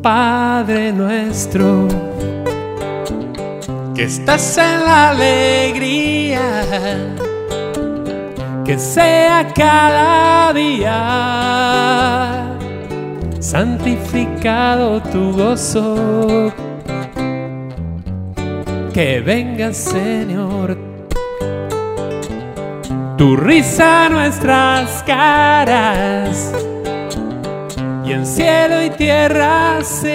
Padre nuestro, que estás en la alegría, que sea cada día santificado tu gozo, que venga, Señor, tu risa a nuestras caras, y en cielo y tierra se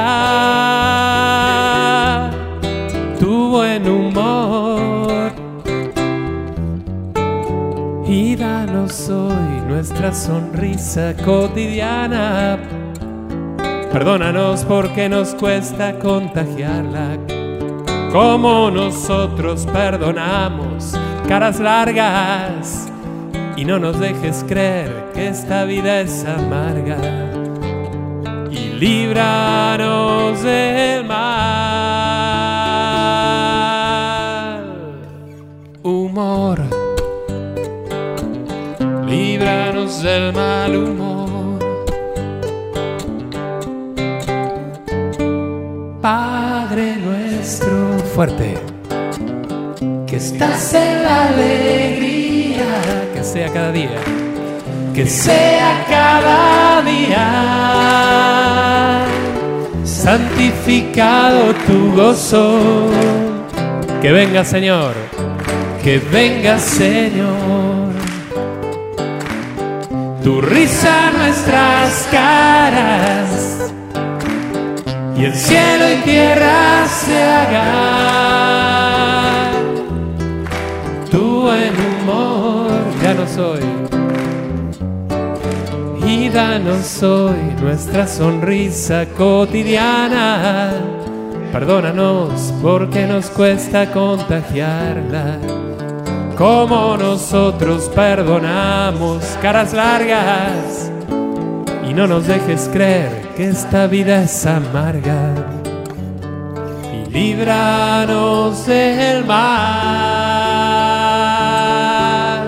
haga tu buen humor. Y danos hoy nuestra sonrisa cotidiana. Perdónanos porque nos cuesta contagiarla, como nosotros perdonamos caras largas. Y no nos dejes creer que esta vida es amarga. Y líbranos del mal humor. Líbranos del mal humor. Padre nuestro, fuerte, que estás en la alegría, que sea cada día, que sea cada día santificado tu gozo. Que venga, Señor, que venga, Señor, tu risa a nuestras caras, y el cielo y tierra se haga tu buen humor. Danos hoy, y danos hoy nuestra sonrisa cotidiana. Perdónanos porque nos cuesta contagiarla, como nosotros perdonamos caras largas. Y no nos dejes creer que esta vida es amarga. Y líbranos del mal.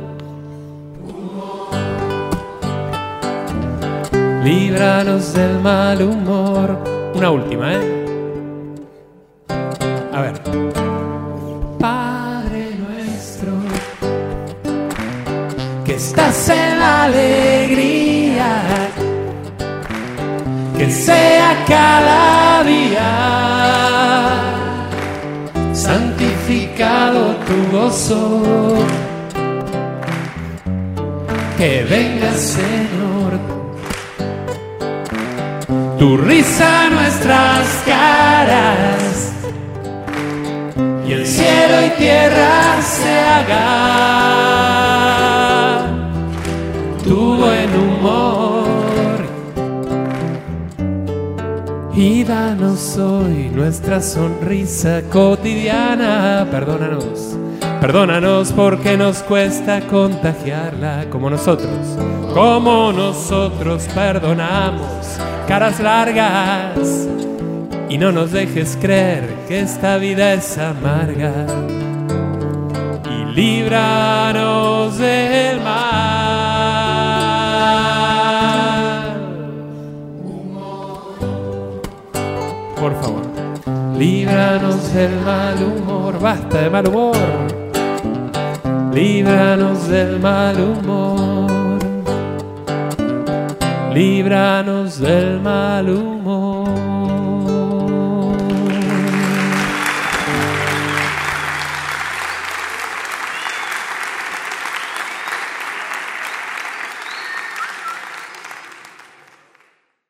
Líbranos del mal humor. Una última, A ver. Padre nuestro, que estás en la alegría, que sea cada día santificado tu gozo. Que venga, Señor, tu risa a nuestras caras, y el cielo y tierra se haga tu buen humor. Y danos hoy nuestra sonrisa cotidiana. Perdónanos porque nos cuesta contagiarla, como nosotros perdonamos caras largas. Y no nos dejes creer que esta vida es amarga. Y líbranos del mal. Por favor, líbranos del mal humor. Basta de mal humor. Líbranos del mal humor. Líbranos del mal humor.